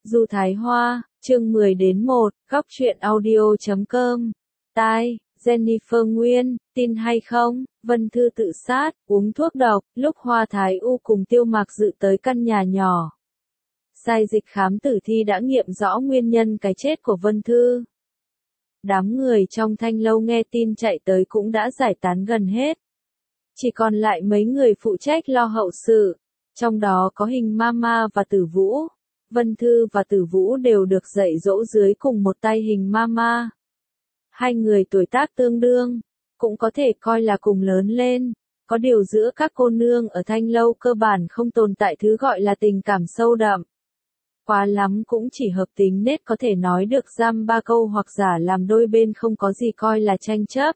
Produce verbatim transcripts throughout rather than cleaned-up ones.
Du Thái Hoa, chương mười đến một, góc truyện audio chấm com. Tai, Jennifer Nguyên, tin hay không, Vân Thư tự sát, uống thuốc độc, lúc Hoa Thái U cùng Tiêu Mạc Dự tới căn nhà nhỏ. Sai dịch khám tử thi đã nghiệm rõ nguyên nhân cái chết của Vân Thư. Đám người trong thanh lâu nghe tin chạy tới cũng đã giải tán gần hết. Chỉ còn lại mấy người phụ trách lo hậu sự, trong đó có Hình Mama và Tử Vũ. Vân Thư và Tử Vũ đều được dạy dỗ dưới cùng một tay Hình Mama. Hai người tuổi tác tương đương, cũng có thể coi là cùng lớn lên. Có điều giữa các cô nương ở thanh lâu cơ bản không tồn tại thứ gọi là tình cảm sâu đậm. Quá lắm cũng chỉ hợp tính nết có thể nói được giam ba câu hoặc giả làm đôi bên không có gì coi là tranh chấp.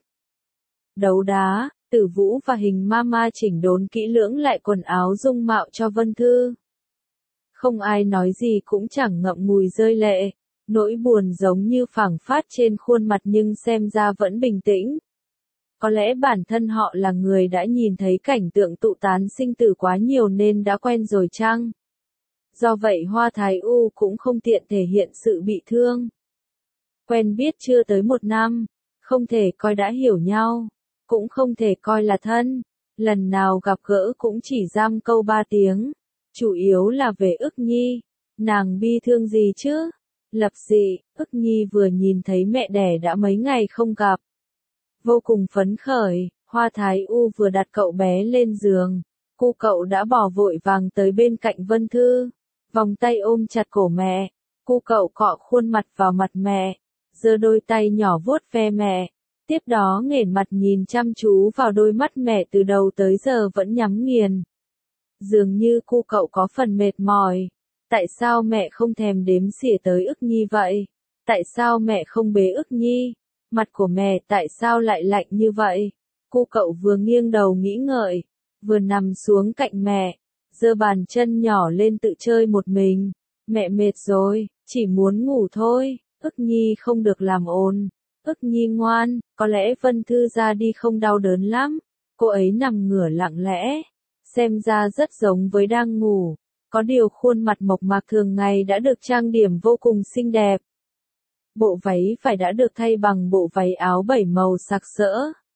Đấu đá, Tử Vũ và Hình Mama chỉnh đốn kỹ lưỡng lại quần áo dung mạo cho Vân Thư. Không ai nói gì cũng chẳng ngậm ngùi rơi lệ, nỗi buồn giống như phảng phát trên khuôn mặt nhưng xem ra vẫn bình tĩnh. Có lẽ bản thân họ là người đã nhìn thấy cảnh tượng tụ tán sinh tử quá nhiều nên đã quen rồi chăng? Do vậy Hoa Thái U cũng không tiện thể hiện sự bị thương. Quen biết chưa tới một năm, không thể coi đã hiểu nhau, cũng không thể coi là thân, lần nào gặp gỡ cũng chỉ giam câu ba tiếng. Chủ yếu là về Ức Nhi, nàng bi thương gì chứ? Lập dị, Ức Nhi vừa nhìn thấy mẹ đẻ đã mấy ngày không gặp. Vô cùng phấn khởi, Hoa Thái U vừa đặt cậu bé lên giường, cu cậu đã bỏ vội vàng tới bên cạnh Vân Thư, vòng tay ôm chặt cổ mẹ, cu cậu cọ khuôn mặt vào mặt mẹ, giơ đôi tay nhỏ vuốt ve mẹ, tiếp đó nghển mặt nhìn chăm chú vào đôi mắt mẹ từ đầu tới giờ vẫn nhắm nghiền. Dường như cu cậu có phần mệt mỏi. Tại sao mẹ không thèm đếm xỉa tới Ức Nhi vậy? Tại sao mẹ không bế Ức Nhi? Mặt của mẹ tại sao lại lạnh như vậy? Cu cậu vừa nghiêng đầu nghĩ ngợi, vừa nằm xuống cạnh mẹ, giơ bàn chân nhỏ lên tự chơi một mình. Mẹ mệt rồi, chỉ muốn ngủ thôi. Ức Nhi không được làm ồn. Ức Nhi ngoan, có lẽ Vân Thư ra đi không đau đớn lắm. Cô ấy nằm ngửa lặng lẽ, xem ra rất giống với đang ngủ, có điều khuôn mặt mộc mạc thường ngày đã được trang điểm vô cùng xinh đẹp. Bộ váy phải đã được thay bằng bộ váy áo bảy màu sặc sỡ.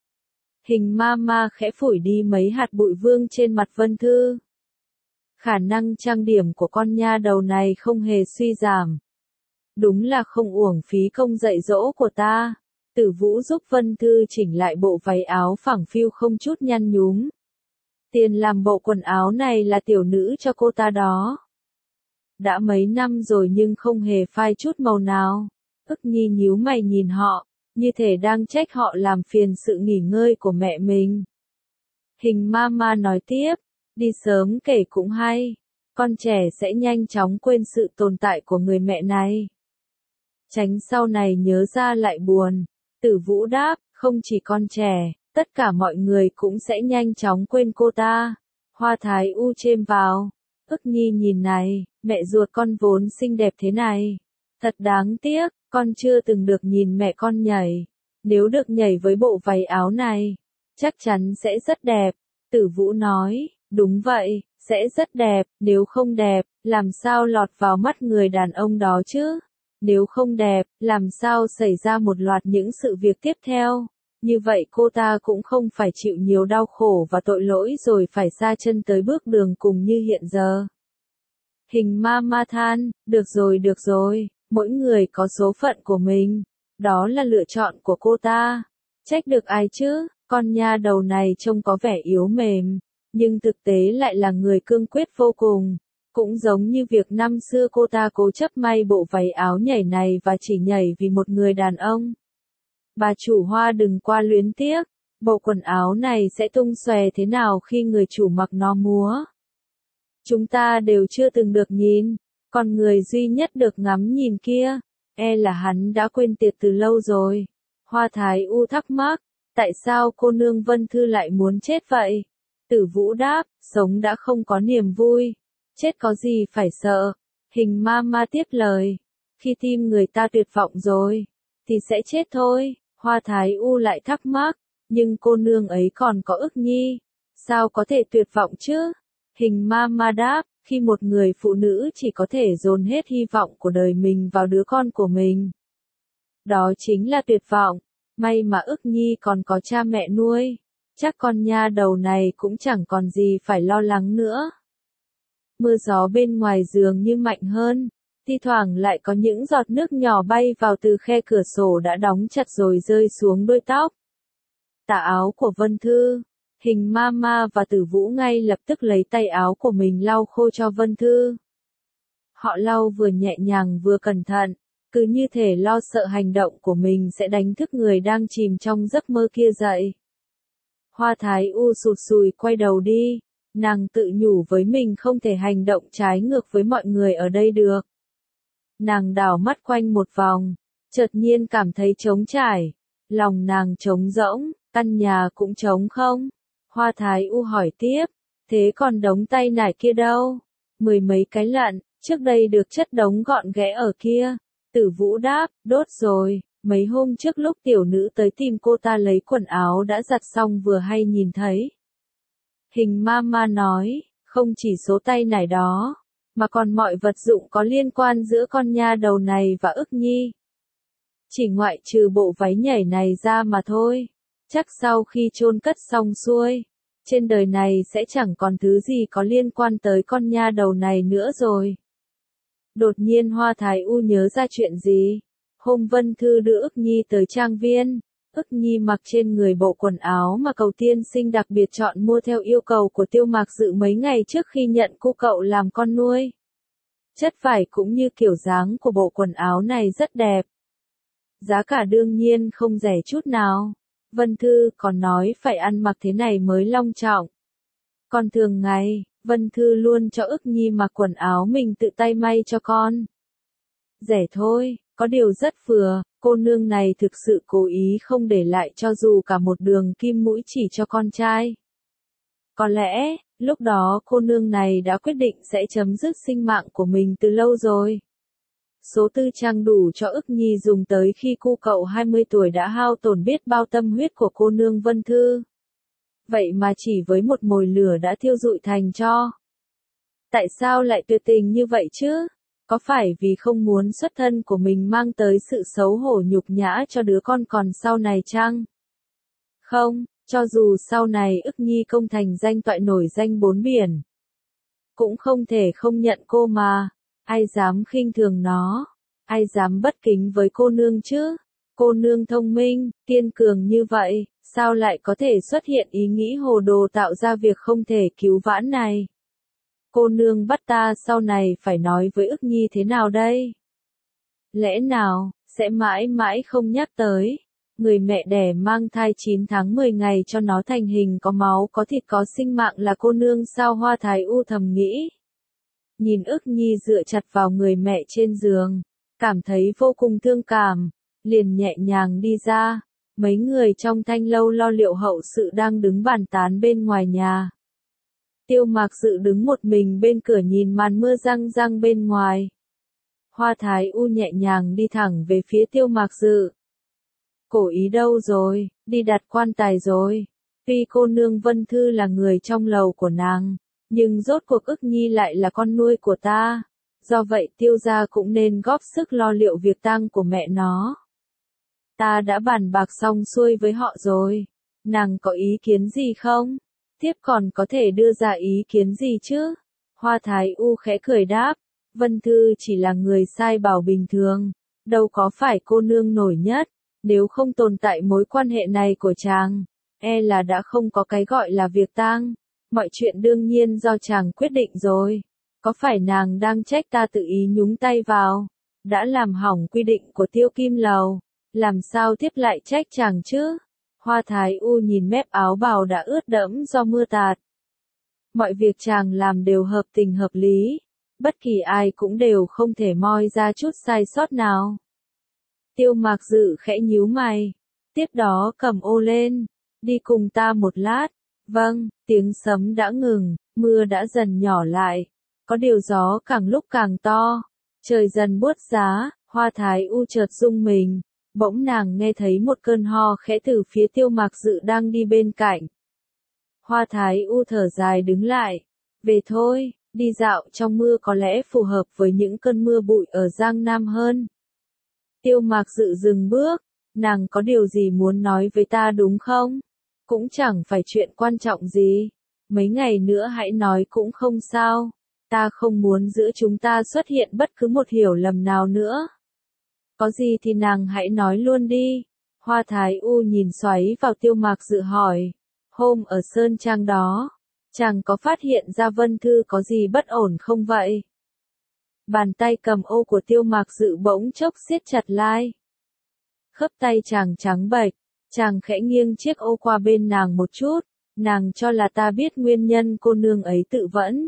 Hình Mama khẽ phủi đi mấy hạt bụi vương trên mặt Vân Thư. Khả năng trang điểm của con nha đầu này không hề suy giảm. Đúng là không uổng phí công dạy dỗ của ta. Tử Vũ giúp Vân Thư chỉnh lại bộ váy áo phẳng phiu không chút nhăn nhúm. Tiền làm bộ quần áo này là tiểu nữ cho cô ta đó. Đã mấy năm rồi nhưng không hề phai chút màu nào. Ức Nhi nhíu mày nhìn họ, như thể đang trách họ làm phiền sự nghỉ ngơi của mẹ mình. Hình Mama nói tiếp, đi sớm kể cũng hay, con trẻ sẽ nhanh chóng quên sự tồn tại của người mẹ này. Tránh sau này nhớ ra lại buồn. Tử Vũ đáp, không chỉ con trẻ, tất cả mọi người cũng sẽ nhanh chóng quên cô ta. Hoa Thái U chêm vào. Ức Nhi nhìn này, mẹ ruột con vốn xinh đẹp thế này. Thật đáng tiếc, con chưa từng được nhìn mẹ con nhảy. Nếu được nhảy với bộ váy áo này, chắc chắn sẽ rất đẹp. Tử Vũ nói, đúng vậy, sẽ rất đẹp, nếu không đẹp, làm sao lọt vào mắt người đàn ông đó chứ? Nếu không đẹp, làm sao xảy ra một loạt những sự việc tiếp theo? Như vậy cô ta cũng không phải chịu nhiều đau khổ và tội lỗi rồi phải sa chân tới bước đường cùng như hiện giờ. Hình Mama than, được rồi được rồi, mỗi người có số phận của mình, đó là lựa chọn của cô ta. Trách được ai chứ, con nha đầu này trông có vẻ yếu mềm, nhưng thực tế lại là người cương quyết vô cùng. Cũng giống như việc năm xưa cô ta cố chấp may bộ váy áo nhảy này và chỉ nhảy vì một người đàn ông. Bà chủ Hoa đừng qua luyến tiếc, bộ quần áo này sẽ tung xòe thế nào khi người chủ mặc nó múa. Chúng ta đều chưa từng được nhìn, còn người duy nhất được ngắm nhìn kia, e là hắn đã quên tiệt từ lâu rồi. Hoa Thái U thắc mắc, tại sao cô nương Vân Thư lại muốn chết vậy? Tử Vũ đáp, sống đã không có niềm vui, chết có gì phải sợ. Hình Mama tiếp lời, khi tim người ta tuyệt vọng rồi, thì sẽ chết thôi. Hoa Thái U lại thắc mắc, nhưng cô nương ấy còn có Ức Nhi, sao có thể tuyệt vọng chứ? Hình Mama đáp, Khi một người phụ nữ chỉ có thể dồn hết hy vọng của đời mình vào đứa con của mình. Đó chính là tuyệt vọng. May mà ức nhi còn có cha mẹ nuôi. Chắc con nha đầu này cũng chẳng còn gì phải lo lắng nữa. Mưa gió bên ngoài giường như mạnh hơn. Thi thoảng lại có những giọt nước nhỏ bay vào từ khe cửa sổ đã đóng chặt rồi rơi xuống đuôi tóc. Tà áo của Vân Thư. Hình Mama và Tử Vũ ngay lập tức lấy tay áo của mình lau khô cho Vân Thư. Họ lau vừa nhẹ nhàng vừa cẩn thận, cứ như thể lo sợ hành động của mình sẽ đánh thức người đang chìm trong giấc mơ kia dậy. Hoa Thái U sụt sùi quay đầu đi, nàng tự nhủ với mình không thể hành động trái ngược với mọi người ở đây được. Nàng đảo mắt quanh một vòng, chợt nhiên cảm thấy trống trải, lòng nàng trống rỗng, căn nhà cũng trống không. Hoa Thái U hỏi tiếp, thế còn đống tay nải kia đâu? Mười mấy cái lận, trước đây được chất đống gọn ghẽ ở kia. Tử Vũ đáp, đốt rồi, mấy hôm trước lúc tiểu nữ tới tìm cô ta lấy quần áo đã giặt xong vừa hay nhìn thấy. Hình Mama nói, không chỉ số tay nải đó, mà còn mọi vật dụng có liên quan giữa con nha đầu này và ức nhi. Chỉ ngoại trừ bộ váy nhảy này ra mà thôi. Chắc sau khi chôn cất xong xuôi, trên đời này sẽ chẳng còn thứ gì có liên quan tới con nha đầu này nữa rồi. Đột nhiên Hoa Thái U nhớ ra chuyện gì. Hôm Vân Thư đưa ức nhi tới trang viên, ức nhi mặc trên người bộ quần áo mà Cầu Tiên Sinh đặc biệt chọn mua theo yêu cầu của Tiêu Mạc Dự mấy ngày trước khi nhận cô cậu làm con nuôi. Chất vải cũng như kiểu dáng của bộ quần áo này rất đẹp. Giá cả đương nhiên không rẻ chút nào. Vân Thư còn nói phải ăn mặc thế này mới long trọng. Còn thường ngày, Vân Thư luôn cho ức nhi mặc quần áo mình tự tay may cho con. Rẻ thôi, có điều rất vừa, cô nương này thực sự cố ý không để lại cho dù cả một đường kim mũi chỉ cho con trai. Có lẽ, lúc đó cô nương này đã quyết định sẽ chấm dứt sinh mạng của mình từ lâu rồi. Số tư trang đủ cho ức nhi dùng tới khi cu cậu hai mươi tuổi đã hao tổn biết bao tâm huyết của cô nương Vân Thư. Vậy mà chỉ với một mồi lửa đã thiêu rụi thành tro. Tại sao lại tuyệt tình như vậy chứ? Có phải vì không muốn xuất thân của mình mang tới sự xấu hổ nhục nhã cho đứa con còn sau này chăng? Không, cho dù sau này ức nhi công thành danh toại nổi danh bốn biển, cũng không thể không nhận cô mà. Ai dám khinh thường nó? Ai dám bất kính với cô nương chứ? Cô nương thông minh, kiên cường như vậy, sao lại có thể xuất hiện ý nghĩ hồ đồ tạo ra việc không thể cứu vãn này? Cô nương bắt ta sau này phải nói với ức nhi thế nào đây? Lẽ nào, sẽ mãi mãi không nhắc tới? Người mẹ đẻ mang thai chín tháng mười ngày cho nó thành hình có máu có thịt có sinh mạng là cô nương sao? Hoa Thái U thầm nghĩ. Nhìn ức nhi dựa chặt vào người mẹ trên giường, cảm thấy vô cùng thương cảm, liền nhẹ nhàng đi ra. Mấy người trong thanh lâu lo liệu hậu sự đang đứng bàn tán bên ngoài nhà. Tiêu Mạc Dự đứng một mình bên cửa nhìn màn mưa răng răng bên ngoài. Hoa Thái U nhẹ nhàng đi thẳng về phía Tiêu Mạc Dự. Cổ ý đâu rồi, đi đặt quan tài rồi. Tuy cô nương Vân Thư là người trong lầu của nàng, nhưng rốt cuộc ức nhi lại là con nuôi của ta. Do vậy Tiêu gia cũng nên góp sức lo liệu việc tang của mẹ nó. Ta đã bàn bạc xong xuôi với họ rồi. Nàng có ý kiến gì không? Tiếp còn có thể đưa ra ý kiến gì chứ? Hoa Thái U khẽ cười đáp. Vân Thư chỉ là người sai bảo bình thường. Đâu có phải cô nương nổi nhất. Nếu không tồn tại mối quan hệ này của chàng, e là đã không có cái gọi là việc tang. Mọi chuyện đương nhiên do chàng quyết định rồi. Có phải nàng đang trách ta tự ý nhúng tay vào? Đã làm hỏng quy định của Tiêu Kim Lầu. Làm sao tiếp lại trách chàng chứ? Hoa Thái U nhìn mép áo bào đã ướt đẫm do mưa tạt. Mọi việc chàng làm đều hợp tình hợp lý. Bất kỳ ai cũng đều không thể moi ra chút sai sót nào. Tiêu Mạc Dự khẽ nhíu mày. Tiếp đó cầm ô lên. Đi cùng ta một lát. Vâng, tiếng sấm đã ngừng, mưa đã dần nhỏ lại. Có điều gió càng lúc càng to. Trời dần buốt giá, Hoa Thái U chợt rung mình. Bỗng nàng nghe thấy một cơn ho khẽ từ phía Tiêu Mạc Dự đang đi bên cạnh. Hoa Thái U thở dài đứng lại. Về thôi, Đi dạo trong mưa có lẽ phù hợp với những cơn mưa bụi ở Giang Nam hơn. Tiêu Mạc Dự dừng bước, nàng có điều gì muốn nói với ta đúng không? Cũng chẳng phải chuyện quan trọng gì. Mấy ngày nữa hãy nói cũng không sao. Ta không muốn giữa chúng ta xuất hiện bất cứ một hiểu lầm nào nữa. Có gì thì nàng hãy nói luôn đi. Hoa Thái U nhìn xoáy vào Tiêu Mạc Dự hỏi. Hôm ở Sơn Trang đó, chàng có phát hiện ra Vân Thư có gì bất ổn không vậy? Bàn tay cầm ô của Tiêu Mạc Dự bỗng chốc siết chặt lại. Khớp tay chàng trắng bệch, chàng khẽ nghiêng chiếc ô qua bên nàng một chút, nàng cho là ta biết nguyên nhân cô nương ấy tự vẫn.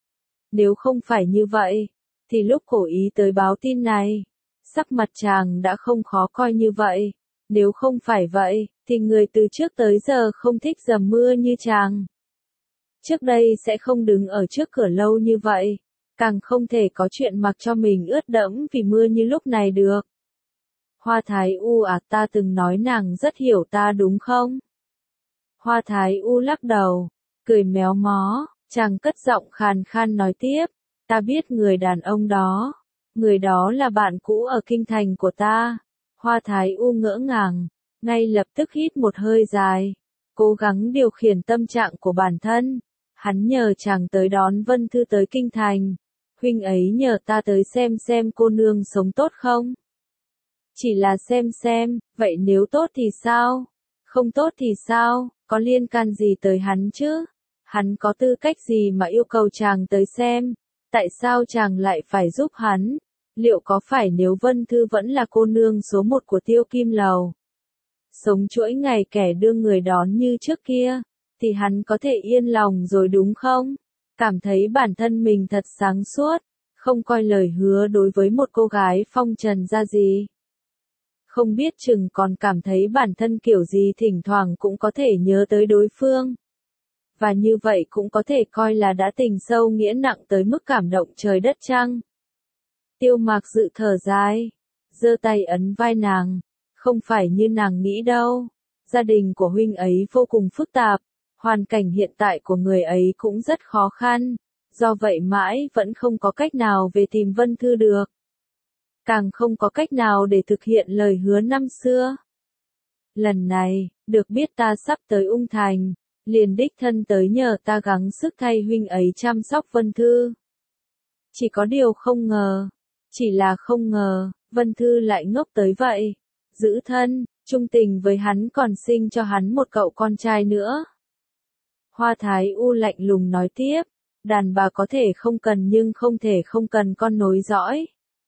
Nếu không phải như vậy, thì lúc cổ ý tới báo tin này, sắc mặt chàng đã không khó coi như vậy. Nếu không phải vậy, thì người từ trước tới giờ không thích dầm mưa như chàng. Trước đây sẽ không đứng ở trước cửa lâu như vậy, càng không thể có chuyện mặc cho mình ướt đẫm vì mưa như lúc này được. Hoa Thái U à, ta từng nói nàng rất hiểu ta đúng không? Hoa Thái U lắc đầu, cười méo mó, chàng cất giọng khàn khan nói tiếp, ta biết người đàn ông đó, người đó là bạn cũ ở kinh thành của ta. Hoa Thái U ngỡ ngàng, ngay lập tức hít một hơi dài, cố gắng điều khiển tâm trạng của bản thân. Hắn nhờ chàng tới đón Vân Thư tới kinh thành, huynh ấy nhờ ta tới xem xem cô nương sống tốt không? Chỉ là xem xem, vậy nếu tốt thì sao? Không tốt thì sao? Có liên can gì tới hắn chứ? Hắn có tư cách gì mà yêu cầu chàng tới xem? Tại sao chàng lại phải giúp hắn? Liệu có phải nếu Vân Thư vẫn là cô nương số một của Tiêu Kim Lầu, sống chuỗi ngày kẻ đưa người đón như trước kia, thì hắn có thể yên lòng rồi đúng không? Cảm thấy bản thân mình thật sáng suốt, không coi lời hứa đối với một cô gái phong trần ra gì. Không biết chừng còn cảm thấy bản thân kiểu gì thỉnh thoảng cũng có thể nhớ tới đối phương. Và như vậy cũng có thể coi là đã tình sâu nghĩa nặng tới mức cảm động trời đất chăng? Tiêu Mạc Dự thở dài, giơ tay ấn vai nàng, không phải như nàng nghĩ đâu. Gia đình của huynh ấy vô cùng phức tạp, hoàn cảnh hiện tại của người ấy cũng rất khó khăn, do vậy mãi vẫn không có cách nào về tìm Vân Thư được. Càng không có cách nào để thực hiện lời hứa năm xưa. Lần này, được biết ta sắp tới Ung Thành, liền đích thân tới nhờ ta gắng sức thay huynh ấy chăm sóc Vân Thư. Chỉ có điều không ngờ, chỉ là không ngờ, Vân Thư lại ngốc tới vậy. Giữ thân, trung tình với hắn còn sinh cho hắn một cậu con trai nữa. Hoa Thái U lạnh lùng nói tiếp, đàn bà có thể không cần nhưng không thể không cần con nối dõi.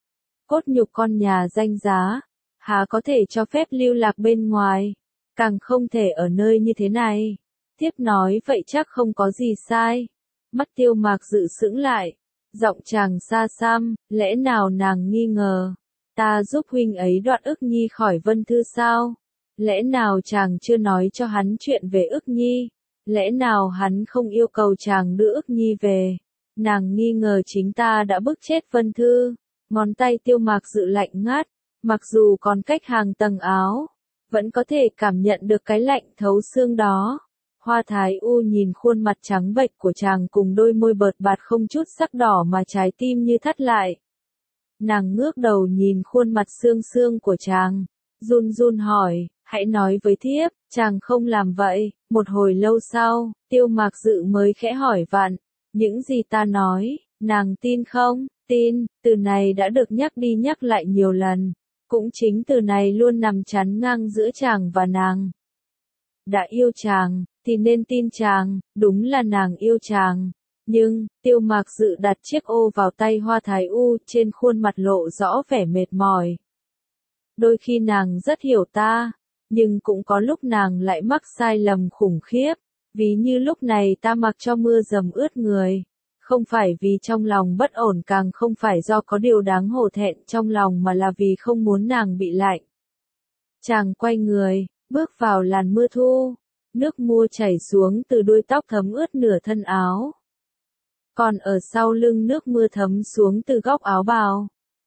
Cốt nhục con nhà danh giá, há có thể cho phép lưu lạc bên ngoài, càng không thể ở nơi như thế này. Tiếp nói vậy chắc không có gì sai. Mắt Tiêu Mạc Dự sững lại, giọng chàng xa xăm, lẽ nào nàng nghi ngờ, ta giúp huynh ấy đoạt ức nhi khỏi Vân Thư sao? Lẽ nào chàng chưa nói cho hắn chuyện về ức nhi? Lẽ nào hắn không yêu cầu chàng đưa ức nhi về? Nàng nghi ngờ chính ta đã bức chết Vân Thư. Ngón tay Tiêu Mạc Dự lạnh ngắt, mặc dù còn cách hàng tầng áo, vẫn có thể cảm nhận được cái lạnh thấu xương đó. Hoa Thái U nhìn khuôn mặt trắng bệch của chàng cùng đôi môi bợt bạt không chút sắc đỏ mà trái tim như thắt lại. Nàng ngước đầu nhìn khuôn mặt xương xương của chàng, run run hỏi, hãy nói với thiếp, chàng không làm vậy. Một hồi lâu sau, Tiêu Mạc Dự mới khẽ hỏi vặn, những gì ta nói, nàng tin không? Tin, từ này đã được nhắc đi nhắc lại nhiều lần, cũng chính từ này luôn nằm chắn ngang giữa chàng và nàng. Đã yêu chàng, thì nên tin chàng, đúng là nàng yêu chàng. Nhưng, Tiêu Mạc Dự đặt chiếc ô vào tay Hoa Thái U, trên khuôn mặt lộ rõ vẻ mệt mỏi. Đôi khi nàng rất hiểu ta, nhưng cũng có lúc nàng lại mắc sai lầm khủng khiếp, ví như lúc này ta mặc cho mưa dầm ướt người. Không phải vì trong lòng bất ổn, càng không phải do có điều đáng hổ thẹn trong lòng, mà là vì không muốn nàng bị lạnh. Chàng quay người, bước vào làn mưa thu, nước mưa chảy xuống từ đuôi tóc thấm ướt nửa thân áo. Còn ở sau lưng nước mưa thấm xuống từ góc áo bào,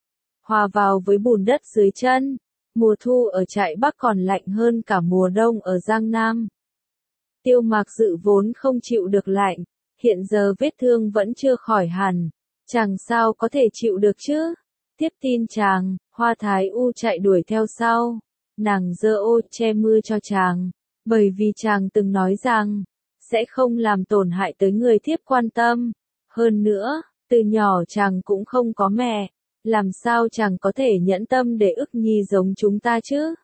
hòa vào với bùn đất dưới chân. Mùa thu ở trại Bắc còn lạnh hơn cả mùa đông ở Giang Nam. Tiêu Mạc Dự vốn không chịu được lạnh, hiện giờ vết thương vẫn chưa khỏi hẳn, chàng sao có thể chịu được chứ? Tiếp tin chàng, Hoa Thái U chạy đuổi theo sau, nàng giơ ô che mưa cho chàng, bởi vì chàng từng nói rằng, sẽ không làm tổn hại tới người thiếp quan tâm. Hơn nữa, từ nhỏ chàng cũng không có mẹ, làm sao chàng có thể nhẫn tâm để ức nhi giống chúng ta chứ?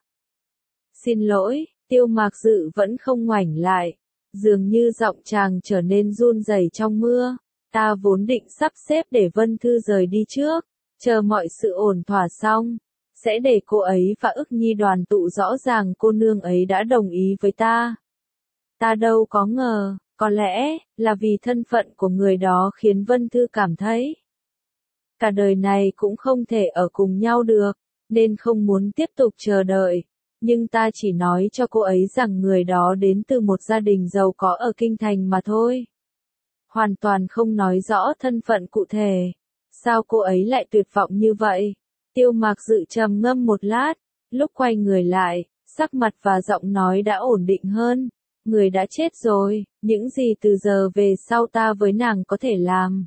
Xin lỗi, Tiêu Mạc Dự vẫn không ngoảnh lại, dường như giọng chàng trở nên run rẩy trong mưa. Ta vốn định sắp xếp để Vân Thư rời đi trước, chờ mọi sự ổn thỏa xong, sẽ để cô ấy và ức nhi đoàn tụ, rõ ràng cô nương ấy đã đồng ý với ta. Ta đâu có ngờ, có lẽ là vì thân phận của người đó khiến Vân Thư cảm thấy cả đời này cũng không thể ở cùng nhau được, nên không muốn tiếp tục chờ đợi. Nhưng ta chỉ nói cho cô ấy rằng người đó đến từ một gia đình giàu có ở Kinh Thành mà thôi. Hoàn toàn không nói rõ thân phận cụ thể. Sao cô ấy lại tuyệt vọng như vậy? Tiêu Mạc Dự trầm ngâm một lát, lúc quay người lại, sắc mặt và giọng nói đã ổn định hơn. Người đã chết rồi, những gì từ giờ về sau ta với nàng có thể làm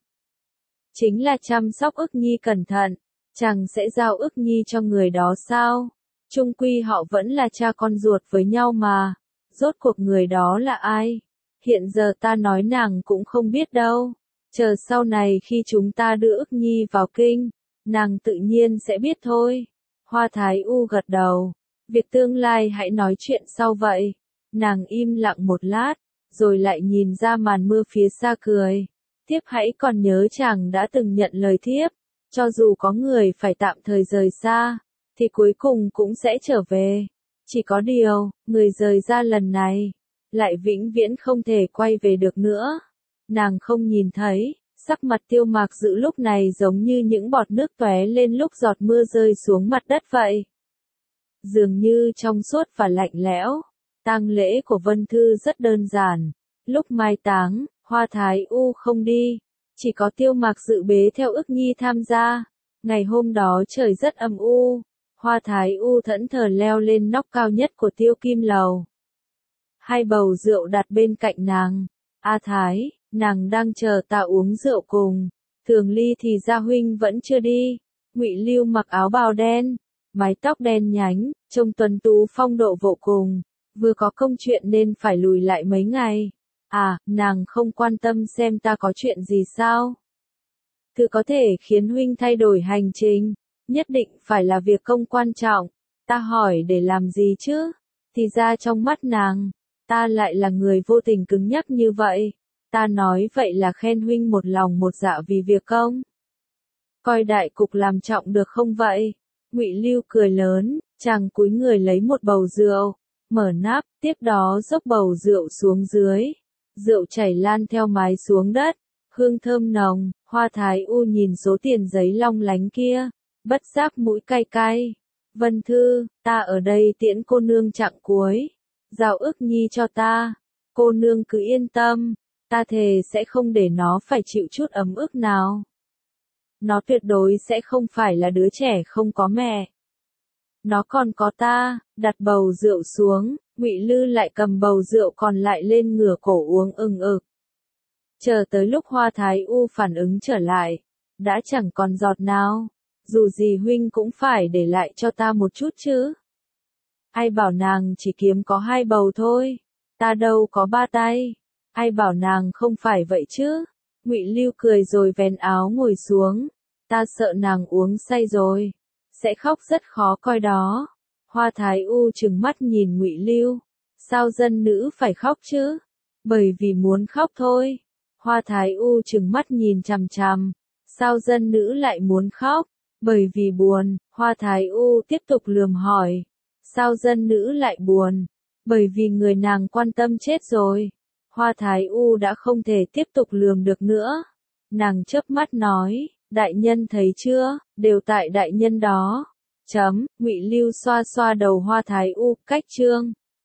chính là chăm sóc ức nhi cẩn thận. Chàng sẽ giao ức nhi cho người đó sao? Chung quy họ vẫn là cha con ruột với nhau mà. Rốt cuộc người đó là ai? Hiện giờ ta nói nàng cũng không biết đâu. Chờ sau này khi chúng ta đưa ức nhi vào kinh, nàng tự nhiên sẽ biết thôi. Hoa Thái U gật đầu. Việc tương lai hãy nói chuyện sau vậy. Nàng im lặng một lát, rồi lại nhìn ra màn mưa phía xa cười. Thiếp hãy còn nhớ chàng đã từng nhận lời thiếp, cho dù có người phải tạm thời rời xa, thì cuối cùng cũng sẽ trở về. Chỉ có điều, người rời ra lần này, lại vĩnh viễn không thể quay về được nữa. Nàng không nhìn thấy, sắc mặt Tiêu Mạc Dự lúc này giống như những bọt nước tóe lên lúc giọt mưa rơi xuống mặt đất vậy. Dường như trong suốt và lạnh lẽo. Tang lễ của Vân Thư rất đơn giản. Lúc mai táng, Hoa Thái U không đi, chỉ có Tiêu Mạc Dự bế theo ức nhi tham gia. Ngày hôm đó trời rất âm u, Hoa Thái U thẫn thờ leo lên nóc cao nhất của Tiêu Kim Lầu. Hai bầu rượu đặt bên cạnh nàng. A Thái, nàng đang chờ ta uống rượu cùng. Thường Ly thì Gia huynh vẫn chưa đi. Ngụy Lưu mặc áo bào đen, mái tóc đen nhánh, trông tuấn tú phong độ vô cùng. Vừa có công chuyện nên phải lùi lại mấy ngày. À, nàng không quan tâm xem ta có chuyện gì sao? Thứ có thể khiến huynh thay đổi hành trình, nhất định phải là việc công quan trọng. Ta hỏi để làm gì chứ? Thì ra trong mắt nàng, ta lại là người vô tình cứng nhắc như vậy. Ta nói vậy là khen huynh một lòng một dạ vì việc công. Coi đại cục làm trọng được không vậy? Ngụy Lưu cười lớn, chàng cúi người lấy một bầu rượu, mở nắp, tiếp đó dốc bầu rượu xuống dưới. Rượu chảy lan theo mái xuống đất, hương thơm nồng. Hoa Thái U nhìn số tiền giấy long lánh kia, bất giác mũi cay cay. Vân Thư, ta ở đây tiễn cô nương chặng cuối, giao ức nhi cho ta. Cô nương cứ yên tâm, ta thề sẽ không để nó phải chịu chút ấm ức nào. Nó tuyệt đối sẽ không phải là đứa trẻ không có mẹ. Nó còn có ta. Đặt bầu rượu xuống, Ngụy Lư lại cầm bầu rượu còn lại lên ngửa cổ uống ừng ực. Chờ tới lúc Hoa Thái U phản ứng trở lại, đã chẳng còn giọt nào. Dù gì huynh cũng phải để lại cho ta một chút chứ. Ai bảo nàng chỉ kiếm có hai bầu thôi, ta đâu có ba tay. Ai bảo nàng không phải vậy chứ? Ngụy Lưu cười rồi vén áo ngồi xuống. Ta sợ nàng uống say rồi, sẽ khóc rất khó coi đó. Hoa Thái U trừng mắt nhìn Ngụy Lưu. Sao dân nữ phải khóc chứ? Bởi vì muốn khóc thôi. Hoa Thái U trừng mắt nhìn chằm chằm. Sao dân nữ lại muốn khóc? Bởi vì buồn. Hoa Thái U tiếp tục lườm hỏi. Sao dân nữ lại buồn? Bởi vì người nàng quan tâm chết rồi. Hoa Thái U đã không thể tiếp tục lườm được nữa. Nàng chớp mắt nói, đại nhân thấy chưa, đều tại đại nhân đó. Chấm, Ngụy Lưu xoa xoa đầu Hoa Thái U, cách chương.